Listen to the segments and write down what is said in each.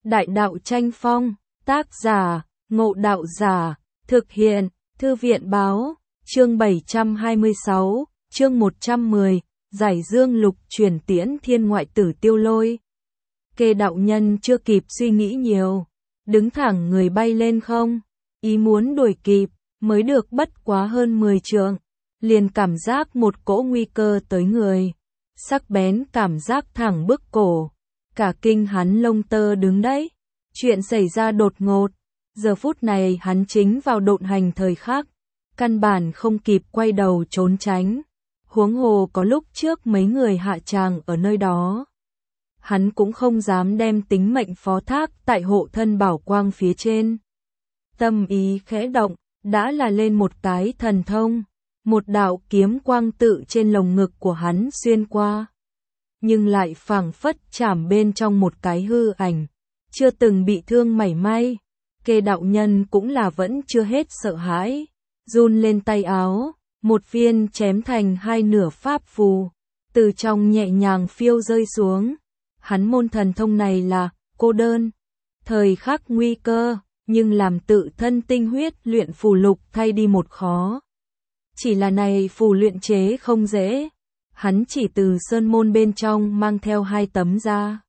Đại đạo tranh phong, tác giả, Ngộ Đạo Giả, thực hiện, Thư viện báo, chương 726, chương 110, Giải Dương Lục chuyển tiễn thiên ngoại tử Tiêu Lôi. Kê đạo nhân chưa kịp suy nghĩ nhiều, đứng thẳng người bay lên không, ý muốn đuổi kịp, mới được bất quá hơn 10 trượng, liền cảm giác một cỗ nguy cơ tới người, sắc bén cảm giác thẳng bức cổ, cả kinh hắn lông tơ đứng đấy. Chuyện xảy ra đột ngột, giờ phút này hắn chính vào độn hành thời khắc, căn bản không kịp quay đầu trốn tránh, huống hồ có lúc trước mấy người hạ tràng ở nơi đó. Hắn cũng không dám đem tính mệnh phó thác tại hộ thân bảo quang phía trên. Tâm ý khẽ động, đã là lên một cái thần thông, một đạo kiếm quang tự trên lồng ngực của hắn xuyên qua. Nhưng lại phảng phất chạm bên trong một cái hư ảnh, chưa từng bị thương mảy may. Kê đạo nhân cũng là vẫn chưa hết sợ hãi, run lên tay áo, một viên chém thành hai nửa pháp phù, từ trong nhẹ nhàng phiêu rơi xuống. Hắn môn thần thông này là cô đơn, thời khắc nguy cơ, nhưng làm tự thân tinh huyết luyện phù lục thay đi một khó. Chỉ là này phù luyện chế không dễ, hắn chỉ từ sơn môn bên trong mang theo 2 tấm ra.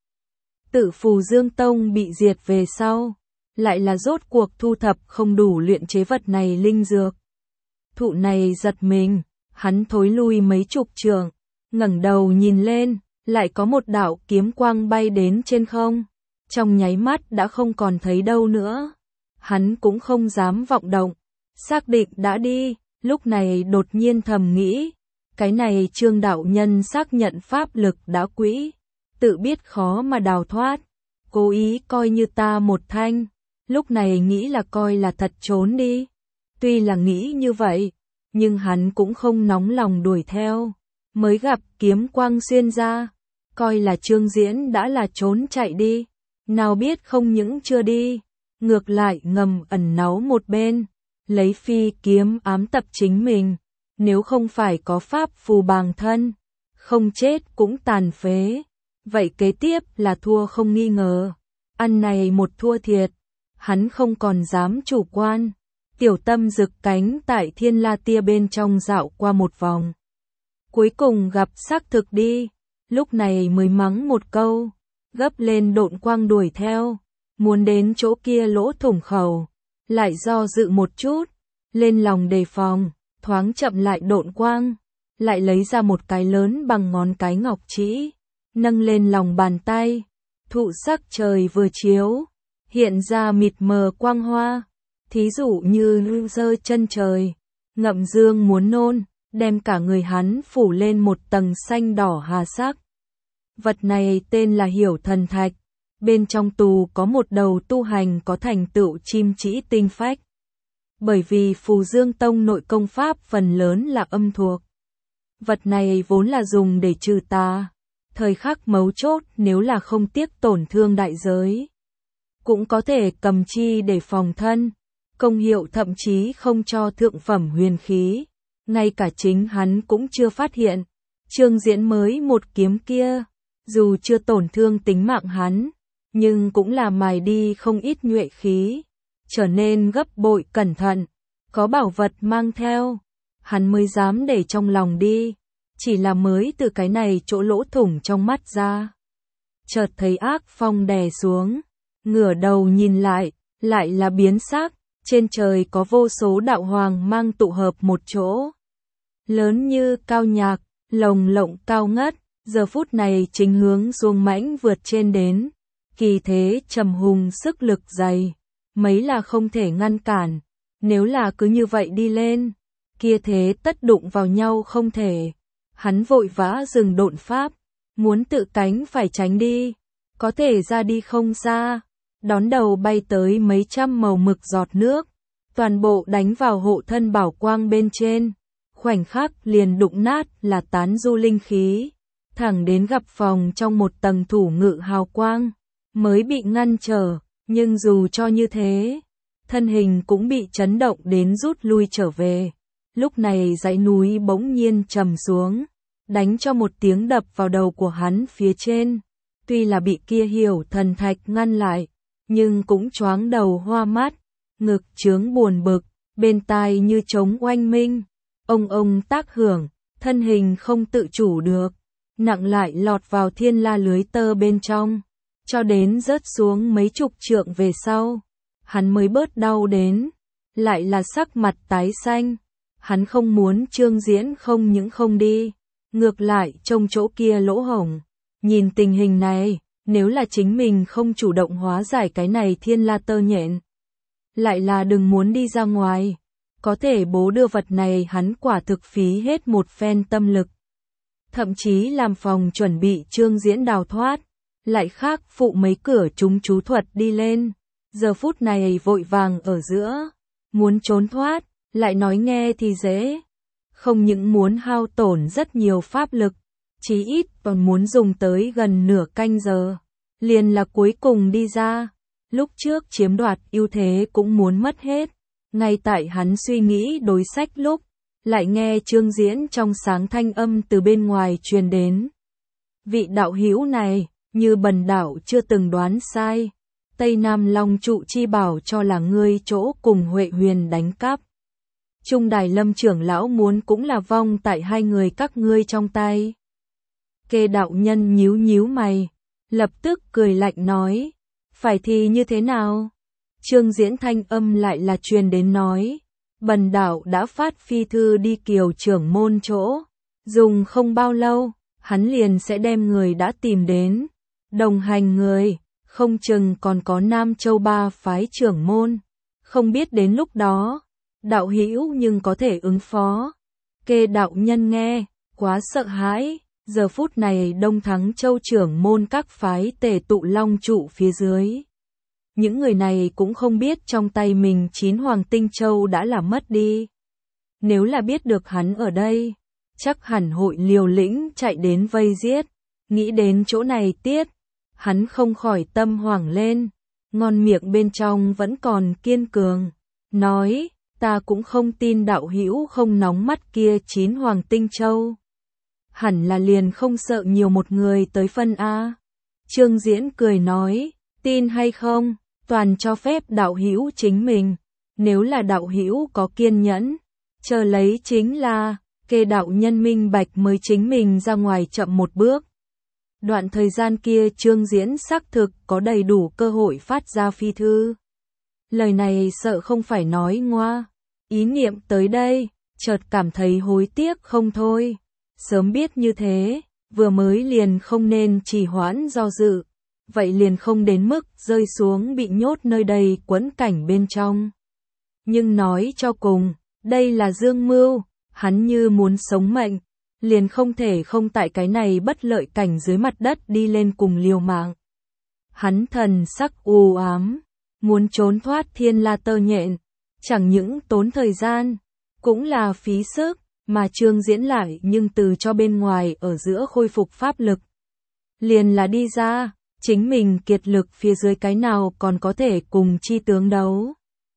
Tự phù Dương Tông bị diệt về sau, lại là rốt cuộc thu thập không đủ luyện chế vật này linh dược. Thụ này giật mình, hắn thối lui mấy chục trượng, ngẩng đầu nhìn lên, lại có một đạo kiếm quang bay đến trên không, trong nháy mắt đã không còn thấy đâu nữa. Hắn cũng không dám vọng động, xác định đã đi, lúc này đột nhiên thầm nghĩ, cái này Trương đạo nhân xác nhận pháp lực đã quỹ, tự biết khó mà đào thoát, cố ý coi như ta một thanh, lúc này nghĩ là coi là thật trốn đi. Tuy là nghĩ như vậy, nhưng hắn cũng không nóng lòng đuổi theo, mới gặp kiếm quang xuyên ra, coi là Trương Diễn đã là trốn chạy đi, nào biết không những chưa đi, ngược lại ngầm ẩn náu một bên, lấy phi kiếm ám tập chính mình, nếu không phải có pháp phù bàng thân, không chết cũng tàn phế. Vậy kế tiếp là thua không nghi ngờ, ăn này một thua thiệt, hắn không còn dám chủ quan, tiểu tâm rực cánh tại Thiên La Tia bên trong dạo qua một vòng. Cuối cùng gặp xác thực đi, lúc này mới mắng một câu, gấp lên độn quang đuổi theo, muốn đến chỗ kia lỗ thủng khẩu, lại do dự một chút, lên lòng đề phòng, thoáng chậm lại độn quang, lại lấy ra một cái lớn bằng ngón cái ngọc trĩ. Nâng lên lòng bàn tay, thụ sắc trời vừa chiếu, hiện ra mịt mờ quang hoa, thí dụ như lưu dơ chân trời, ngậm dương muốn nôn, đem cả người hắn phủ lên một tầng xanh đỏ hà sắc. Vật này tên là Hiểu Thần Thạch, bên trong tù có một đầu tu hành có thành tựu chim chỉ tinh phách. Bởi vì Phù Dương Tông nội công pháp phần lớn là âm thuộc. Vật này vốn là dùng để trừ tà. Thời khắc mấu chốt nếu là không tiếc tổn thương đại giới, cũng có thể cầm chi để phòng thân, công hiệu thậm chí không cho thượng phẩm huyền khí, ngay cả chính hắn cũng chưa phát hiện. Trương Diễn mới một kiếm kia, dù chưa tổn thương tính mạng hắn, nhưng cũng là mài đi không ít nhuệ khí, trở nên gấp bội cẩn thận, có bảo vật mang theo, hắn mới dám để trong lòng đi. Chỉ là mới từ cái này chỗ lỗ thủng trong mắt ra, chợt thấy ác phong đè xuống, ngửa đầu nhìn lại là biến sắc, trên trời có vô số đạo hoàng mang tụ hợp một chỗ, lớn như cao nhạc, lồng lộng cao ngất, giờ phút này chính hướng xuông mãnh vượt trên đến, kỳ thế trầm hùng sức lực dày, mấy là không thể ngăn cản, nếu là cứ như vậy đi lên, kia thế tất đụng vào nhau không thể. Hắn vội vã dừng độn pháp, muốn tự cánh phải tránh đi, có thể ra đi không xa, đón đầu bay tới mấy trăm màu mực giọt nước, toàn bộ đánh vào hộ thân bảo quang bên trên, khoảnh khắc liền đụng nát là tán du linh khí, thẳng đến gặp phòng trong một tầng thủ ngự hào quang, mới bị ngăn trở, nhưng dù cho như thế, thân hình cũng bị chấn động đến rút lui trở về. Lúc này dãy núi bỗng nhiên trầm xuống, đánh cho một tiếng đập vào đầu của hắn phía trên. Tuy là bị kia Hiểu Thần Thạch ngăn lại, nhưng cũng choáng đầu hoa mắt, ngực chướng buồn bực, bên tai như trống oanh minh, ông tác hưởng, thân hình không tự chủ được, nặng lại lọt vào thiên la lưới tơ bên trong, cho đến rớt xuống mấy chục trượng về sau, hắn mới bớt đau đến, lại là sắc mặt tái xanh, hắn không muốn Trương Diễn không những không đi, ngược lại trông chỗ kia lỗ hổng, nhìn tình hình này, nếu là chính mình không chủ động hóa giải cái này thiên la tơ nhện, lại là đừng muốn đi ra ngoài, có thể bố đưa vật này hắn quả thực phí hết một phen tâm lực. Thậm chí làm phòng chuẩn bị Trương Diễn đào thoát, lại khác phụ mấy cửa chúng chú thuật đi lên, giờ phút này vội vàng ở giữa, muốn trốn thoát, lại nói nghe thì dễ, không những muốn hao tổn rất nhiều pháp lực, chí ít còn muốn dùng tới gần nửa canh giờ, liền là cuối cùng đi ra, lúc trước chiếm đoạt ưu thế cũng muốn mất hết, ngay tại hắn suy nghĩ đối sách lúc, lại nghe Trương Diễn trong sáng thanh âm từ bên ngoài truyền đến. Vị đạo hữu này, như bần đạo chưa từng đoán sai, Tây Nam Long trụ chi bảo cho là ngươi chỗ cùng Huệ Huyền đánh cắp. Trung Đài Lâm trưởng lão muốn cũng là vong tại hai người các ngươi trong tay. Kê đạo nhân nhíu nhíu mày, lập tức cười lạnh nói, phải thì như thế nào? Trương Diễn thanh âm lại là truyền đến nói, bần đạo đã phát phi thư đi Kiều trưởng môn chỗ, dùng không bao lâu, hắn liền sẽ đem người đã tìm đến, đồng hành người, không chừng còn có Nam Châu ba phái trưởng môn, không biết đến lúc đó, đạo hữu nhưng có thể ứng phó. Kê đạo nhân nghe, quá sợ hãi, giờ phút này Đông Thắng Châu trưởng môn các phái tề tụ Long trụ phía dưới. Những người này cũng không biết trong tay mình 9 Hoàng Tinh Châu đã là mất đi. Nếu là biết được hắn ở đây, chắc hẳn hội liều lĩnh chạy đến vây giết. Nghĩ đến chỗ này tiết, hắn không khỏi tâm hoảng lên, ngon miệng bên trong vẫn còn kiên cường. Nói, ta cũng không tin đạo hữu không nóng mắt kia 9 Hoàng Tinh Châu. Hẳn là liền không sợ nhiều một người tới phân A. Trương Diễn cười nói, tin hay không, toàn cho phép đạo hữu chính mình. Nếu là đạo hữu có kiên nhẫn, chờ lấy chính là, Kê đạo nhân minh bạch mới chính mình ra ngoài chậm một bước. Đoạn thời gian kia Trương Diễn xác thực có đầy đủ cơ hội phát ra phi thư. Lời này sợ không phải nói ngoa, ý niệm tới đây, chợt cảm thấy hối tiếc không thôi. Sớm biết như thế, vừa mới liền không nên trì hoãn do dự, vậy liền không đến mức rơi xuống bị nhốt nơi đây quẫn cảnh bên trong. Nhưng nói cho cùng, đây là dương mưu, hắn như muốn sống mệnh, liền không thể không tại cái này bất lợi cảnh dưới mặt đất đi lên cùng liều mạng. Hắn thần sắc u ám, muốn trốn thoát thiên la tơ nhện, chẳng những tốn thời gian, cũng là phí sức, mà Trương Diễn lại nhưng từ cho bên ngoài ở giữa khôi phục pháp lực. Liền là đi ra, chính mình kiệt lực phía dưới cái nào còn có thể cùng chi tướng đấu.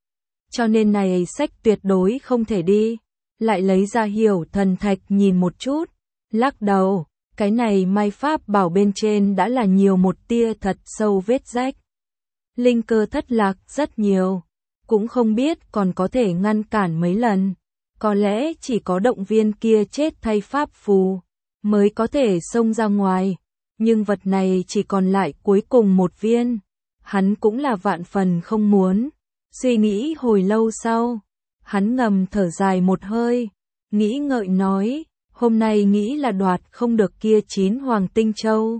Cho nên này sách tuyệt đối không thể đi, lại lấy ra Hiểu Thần Thạch nhìn một chút, lắc đầu, cái này may pháp bảo bên trên đã là nhiều một tia thật sâu vết rách. Linh cơ thất lạc rất nhiều, cũng không biết còn có thể ngăn cản mấy lần. Có lẽ chỉ có động viên kia chết thay pháp phù, mới có thể xông ra ngoài, nhưng vật này chỉ còn lại cuối cùng một viên, hắn cũng là vạn phần không muốn. Suy nghĩ hồi lâu sau, hắn ngầm thở dài một hơi, nghĩ ngợi nói, hôm nay nghĩ là đoạt không được kia 9 Hoàng Tinh Châu.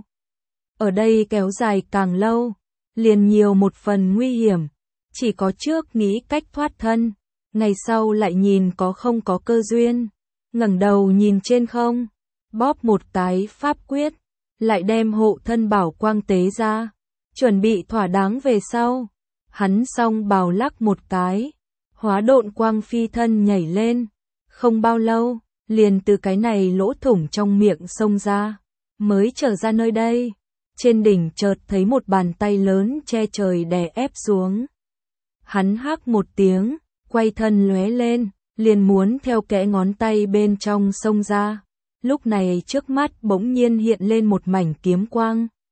Ở đây kéo dài càng lâu, liền nhiều một phần nguy hiểm, chỉ có trước nghĩ cách thoát thân. Ngày sau lại nhìn có không có cơ duyên, ngẩng đầu nhìn trên không, bóp một cái pháp quyết, lại đem hộ thân bảo quang tế ra, chuẩn bị thỏa đáng về sau. Hắn xong bào lắc một cái, hóa độn quang phi thân nhảy lên, không bao lâu, liền từ cái này lỗ thủng trong miệng xông ra, mới trở ra nơi đây. Trên đỉnh chợt thấy một bàn tay lớn che trời đè ép xuống. Hắn hắc một tiếng, quay thân lóe lên, liền muốn theo kẽ ngón tay bên trong xông ra. Lúc này trước mắt bỗng nhiên hiện lên một mảnh kiếm quang.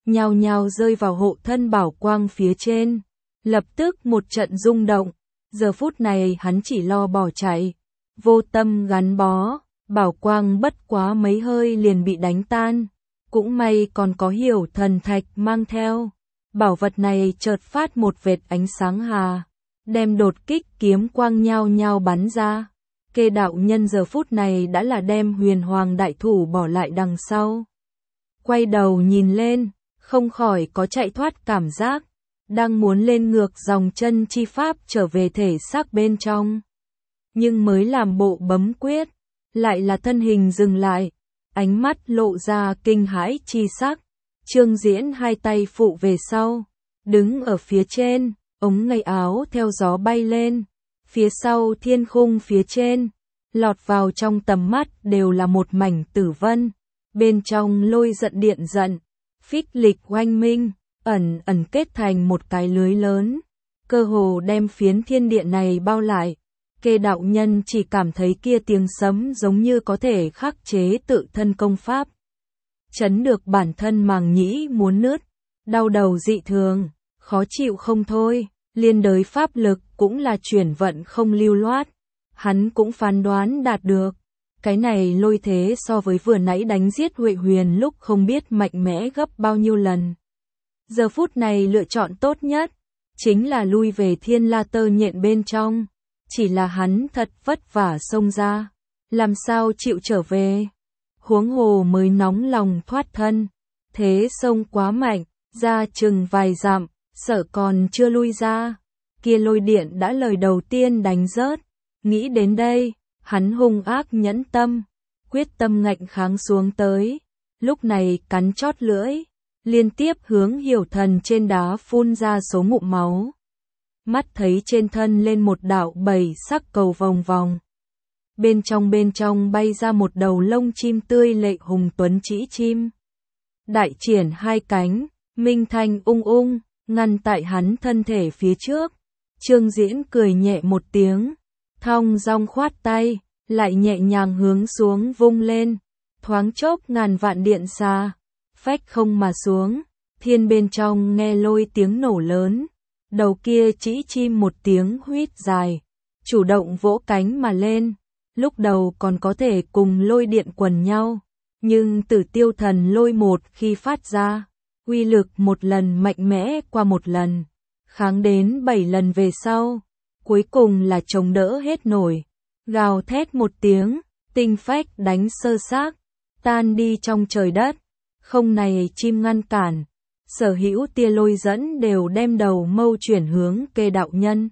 nhao nhao rơi vào hộ thân bảo quang phía trên. Lập tức một trận rung động, giờ phút này hắn chỉ lo bỏ chạy, vô tâm gắn bó, bảo quang bất quá mấy hơi liền bị đánh tan. Cũng may còn có Hiểu Thần Thạch mang theo. Bảo vật này chợt phát một vệt ánh sáng hà, đem đột kích kiếm quang nhao nhao bắn ra. Kê đạo nhân giờ phút này đã là đem Huyền Hoàng đại thủ bỏ lại đằng sau. Quay đầu nhìn lên, không khỏi có chạy thoát cảm giác, đang muốn lên ngược dòng chân chi pháp trở về thể xác bên trong. Nhưng mới làm bộ bấm quyết, lại là thân hình dừng lại, ánh mắt lộ ra kinh hãi chi sắc. Trương Diễn hai tay phụ về sau, đứng ở phía trên, ống tay áo theo gió bay lên, phía sau thiên khung phía trên, lọt vào trong tầm mắt đều là một mảnh tử vân, bên trong lôi giận điện giận, phích lịch oanh minh, ẩn ẩn kết thành một cái lưới lớn, cơ hồ đem phiến thiên địa này bao lại. Kê đạo nhân chỉ cảm thấy kia tiếng sấm giống như có thể khắc chế tự thân công pháp, chấn được bản thân màng nhĩ muốn nứt, đau đầu dị thường, khó chịu không thôi, liên đới pháp lực cũng là chuyển vận không lưu loát. Hắn cũng phán đoán đạt được, cái này lôi thế so với vừa nãy đánh giết Huệ Huyền lúc không biết mạnh mẽ gấp bao nhiêu lần. Giờ phút này lựa chọn tốt nhất, chính là lui về Thiên La Tơ Nhện bên trong, chỉ là hắn thật vất vả xông ra, làm sao chịu trở về. Huống hồ mới nóng lòng thoát thân, thế xông quá mạnh, ra chừng vài dặm, sợ còn chưa lui ra, kia lôi điện đã lời đầu tiên đánh rớt. Nghĩ đến đây, hắn hung ác nhẫn tâm, quyết tâm ngạnh kháng xuống tới, lúc này cắn chót lưỡi, liên tiếp hướng Hiểu Thần trên đá phun ra số ngụm máu. Mắt thấy trên thân lên một đạo bảy sắc cầu vòng vòng. Bên trong bay ra một đầu lông chim tươi lệ hùng tuấn trĩ chim. Đại triển hai cánh, minh thanh ung ung, ngăn tại hắn thân thể phía trước. Trương Diễn cười nhẹ một tiếng, thong dong khoát tay, lại nhẹ nhàng hướng xuống vung lên. Thoáng chốc ngàn vạn điện xa, phách không mà xuống, thiên bên trong nghe lôi tiếng nổ lớn. Đầu kia trĩ chim một tiếng huýt dài, chủ động vỗ cánh mà lên, lúc đầu còn có thể cùng lôi điện quần nhau, nhưng Tử Tiêu Thần lôi một khi phát ra, uy lực một lần mạnh mẽ qua một lần, kháng đến 7 lần về sau, cuối cùng là chống đỡ hết nổi, gào thét một tiếng, tinh phách đánh sơ xác, tan đi trong trời đất, không này chim ngăn cản. Sở hữu tia lôi dẫn đều đem đầu mâu chuyển hướng Kê đạo nhân.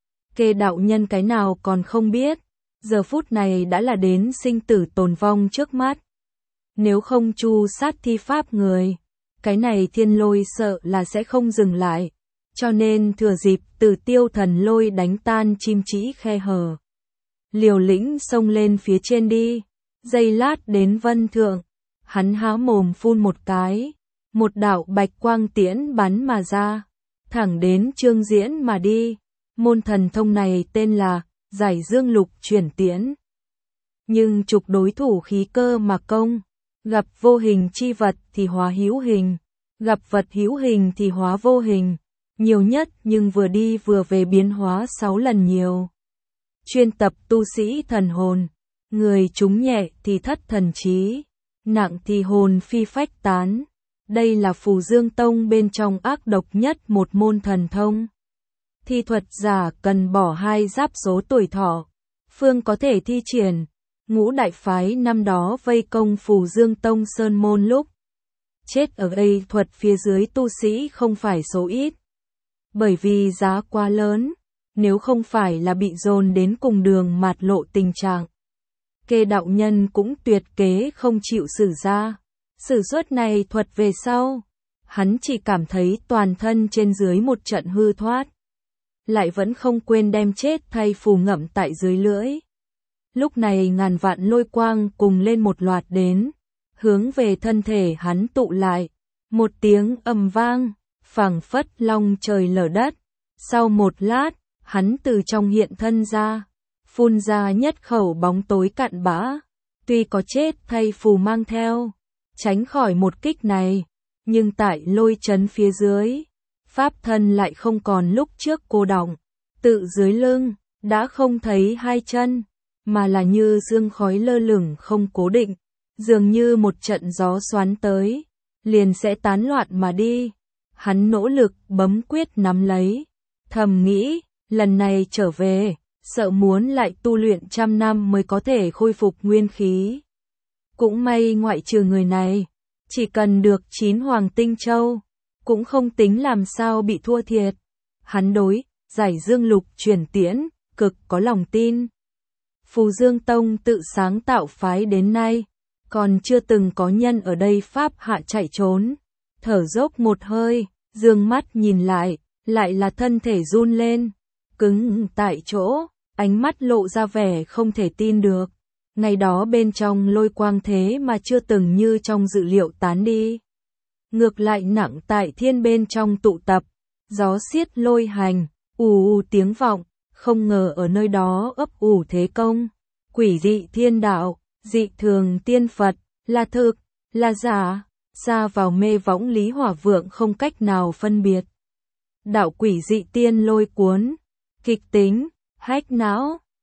Kê đạo nhân cái nào còn không biết, giờ phút này đã là đến sinh tử tồn vong trước mắt. Nếu không chu sát thi pháp người, cái này thiên lôi sợ là sẽ không dừng lại, cho nên thừa dịp Tử Tiêu Thần lôi đánh tan chim trĩ khe hở. Liều lĩnh xông lên phía trên đi, giây lát đến vân thượng, hắn há mồm phun một cái. Một đạo bạch quang tiễn bắn mà ra, thẳng đến Trương Diễn mà đi. Môn thần thông này tên là Giải Dương Lục Chuyển Tiễn. Nhưng trục đối thủ khí cơ mà công, gặp vô hình chi vật thì hóa hữu hình, gặp vật hữu hình thì hóa vô hình, nhiều nhất nhưng vừa đi vừa về biến hóa 6 lần nhiều. Chuyên tập tu sĩ thần hồn, người chúng nhẹ thì thất thần trí, nặng thì hồn phi phách tán. Đây là Phù Dương Tông bên trong ác độc nhất một môn thần thông. Thi thuật giả cần bỏ 2 giáp số tuổi thọ, phương có thể thi triển. Ngũ đại phái năm đó vây công Phù Dương Tông Sơn Môn lúc chết ở đây thuật phía dưới tu sĩ không phải số ít. Bởi vì giá quá lớn, nếu không phải là bị dồn đến cùng đường mạt lộ tình trạng. Kê đạo nhân cũng tuyệt kế không chịu sử ra. Sử xuất này thuật về sau, hắn chỉ cảm thấy toàn thân trên dưới một trận hư thoát. Lại vẫn không quên đem chết thay phù ngậm tại dưới lưỡi. Lúc này ngàn vạn lôi quang cùng lên một loạt đến, hướng về thân thể hắn tụ lại. Một tiếng ầm vang, phảng phất long trời lở đất. Sau một lát, hắn từ trong hiện thân ra, phun ra nhất khẩu bóng tối cặn bã. Tuy có chết thay phù mang theo, tránh khỏi một kích này, nhưng tại lôi chấn phía dưới, pháp thân lại không còn lúc trước cô đọng, tự dưới lưng, đã không thấy hai chân, mà là như dương khói lơ lửng không cố định, dường như một trận gió xoắn tới, liền sẽ tán loạn mà đi. Hắn nỗ lực bấm quyết nắm lấy, thầm nghĩ, lần này trở về, sợ muốn lại tu luyện 100 năm mới có thể khôi phục nguyên khí. Cũng may ngoại trừ người này, chỉ cần được 9 hoàng tinh châu, cũng không tính làm sao bị thua thiệt. Hắn đối Giải Dương Lục Chuyển Tiễn cực có lòng tin. Phù Dương Tông tự sáng tạo phái đến nay, còn chưa từng có nhân ở đây pháp hạ chạy trốn. Thở dốc một hơi, dương mắt nhìn lại là thân thể run lên, cứng tại chỗ, ánh mắt lộ ra vẻ không thể tin được. Ngày đó bên trong lôi quang thế mà chưa từng như trong dự liệu tán đi. Ngược lại nặng tại thiên bên trong tụ tập, gió xiết lôi hành, ù tiếng vọng, không ngờ ở nơi đó ấp ủ thế công. Quỷ dị thiên đạo, dị thường tiên Phật, là thực, là giả, xa vào mê võng Lý Hỏa Vượng không cách nào phân biệt. Đạo quỷ dị tiên lôi cuốn, kịch tính, hách não,